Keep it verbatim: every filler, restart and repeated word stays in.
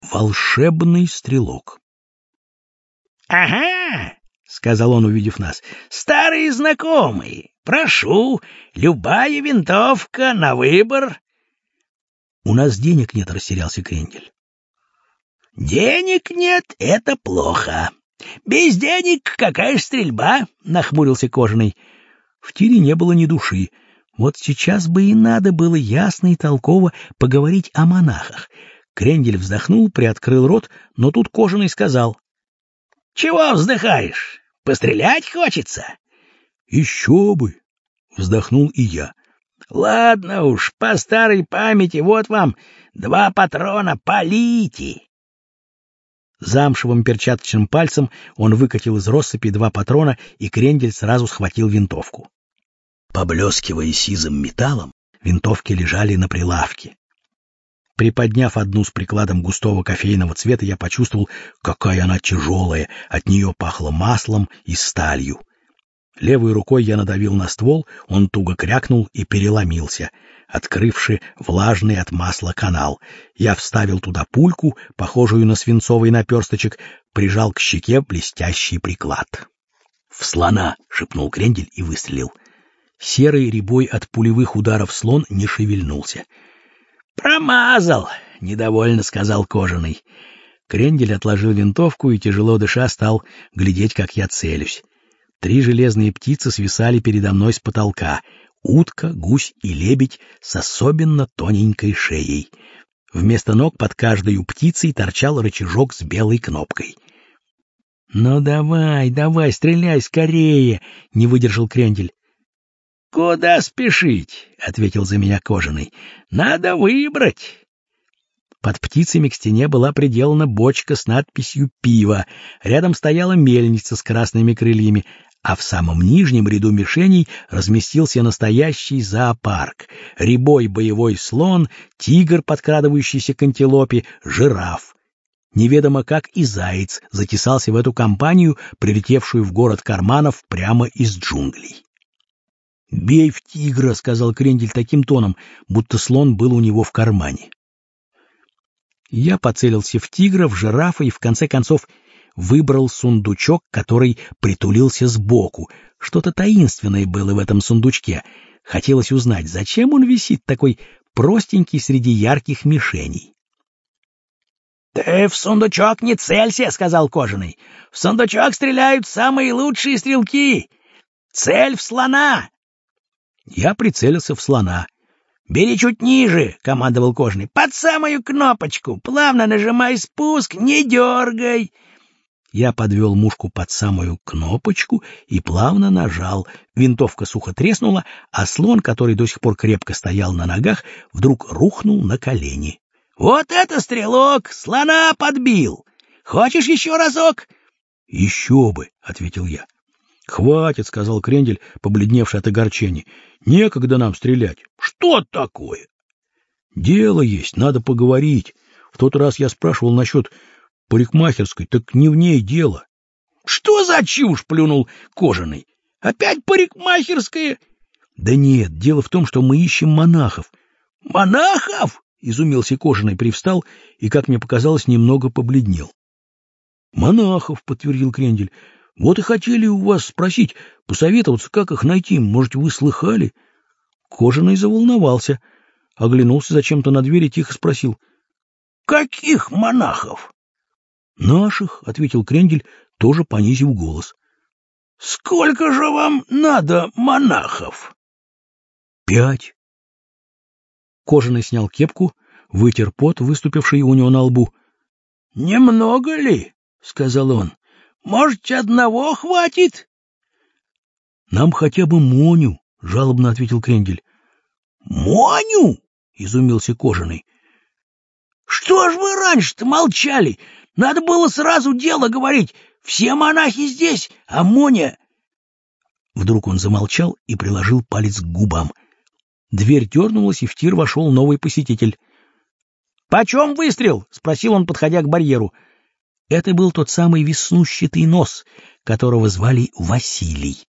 Волшебный стрелок. — Ага, — сказал он, увидев нас, — старые знакомые. Прошу, любая винтовка на выбор. — У нас денег нет, — растерялся Крендель. — Денег нет — это плохо. Без денег какая ж стрельба? — нахмурился Кожаный. В тире не было ни души. Вот сейчас бы и надо было ясно и толково поговорить о монахах. Крендель вздохнул, приоткрыл рот, но тут Кожаный сказал: — Чего вздыхаешь? Пострелять хочется? — Еще бы! — вздохнул и я. — Ладно уж, по старой памяти, вот вам два патрона, полите. Замшевым перчаточным пальцем он выкатил из россыпи два патрона, и Крендель сразу схватил винтовку. Поблескивая сизым металлом, винтовки лежали на прилавке. Приподняв одну с прикладом густого кофейного цвета, я почувствовал, какая она тяжелая, от нее пахло маслом и сталью. Левой рукой я надавил на ствол, он туго крякнул и переломился, открывши влажный от масла канал. Я вставил туда пульку, похожую на свинцовый наперсточек, прижал к щеке блестящий приклад. — В слона! — шепнул Крендель и выстрелил. Серый рябой от пулевых ударов слон не шевельнулся. Промазал, — недовольно сказал Кожаный. Крендель отложил винтовку и, тяжело дыша, стал глядеть, как я целюсь. Три железные птицы свисали передо мной с потолка — утка, гусь и лебедь с особенно тоненькой шеей. Вместо ног под каждой птицей торчал рычажок с белой кнопкой. — Ну давай, давай, стреляй скорее! — не выдержал Крендель. — Куда спешить? — ответил за меня Кожаный. — Надо выбрать. Под птицами к стене была приделана бочка с надписью «Пиво». Рядом стояла мельница с красными крыльями, а в самом нижнем ряду мишеней разместился настоящий зоопарк. Рябой боевой слон, тигр, подкрадывающийся к антилопе, жираф. Неведомо как и заяц затесался в эту компанию, прилетевшую в город карманов прямо из джунглей. — Бей в тигра, — сказал Крендель таким тоном, будто слон был у него в кармане. Я поцелился в тигра, в жирафа и, в конце концов, выбрал сундучок, который притулился сбоку. Что-то таинственное было в этом сундучке. Хотелось узнать, зачем он висит такой простенький среди ярких мишеней. — Ты в сундучок не целься, — сказал Кожаный. — В сундучок стреляют самые лучшие стрелки. Цель в слона. Я прицелился в слона. — Бери чуть ниже, — командовал Кожаный. — Под самую кнопочку. Плавно нажимай спуск, не дергай. Я подвел мушку под самую кнопочку и плавно нажал. Винтовка сухо треснула, а слон, который до сих пор крепко стоял на ногах, вдруг рухнул на колени. — Вот это стрелок! Слона подбил! Хочешь еще разок? — Еще бы, — ответил я. — Хватит, — сказал Крендель, побледневший от огорчения. — Некогда нам стрелять. — Что такое? — Дело есть, надо поговорить. В тот раз я спрашивал насчет парикмахерской, так не в ней дело. — Что за чушь? — плюнул Кожаный. — Опять парикмахерская? — Да нет, дело в том, что мы ищем монахов. — Монахов? — изумился Кожаный, привстал и, как мне показалось, немного побледнел. — Монахов, — подтвердил Крендель. — Вот и хотели у вас спросить, посоветоваться, как их найти. Может, вы слыхали? Кожаный заволновался, оглянулся зачем-то на дверь и тихо спросил: — Каких монахов? — Наших, — ответил Крендель, тоже понизив голос. — Сколько же вам надо монахов? — Пять. Кожаный снял кепку, вытер пот, выступивший у него на лбу. — Немного ли? — сказал он. — Может, одного хватит? — Нам хотя бы Моню, — жалобно ответил Крендель. — Моню? — изумился Кожаный. — Что ж вы раньше-то молчали? Надо было сразу дело говорить. Все монахи здесь, а Моня... Вдруг он замолчал и приложил палец к губам. Дверь дернулась, и в тир вошел новый посетитель. — Почем выстрел? — спросил он, подходя к барьеру. Это был тот самый веснущатый нос, которого звали Василий.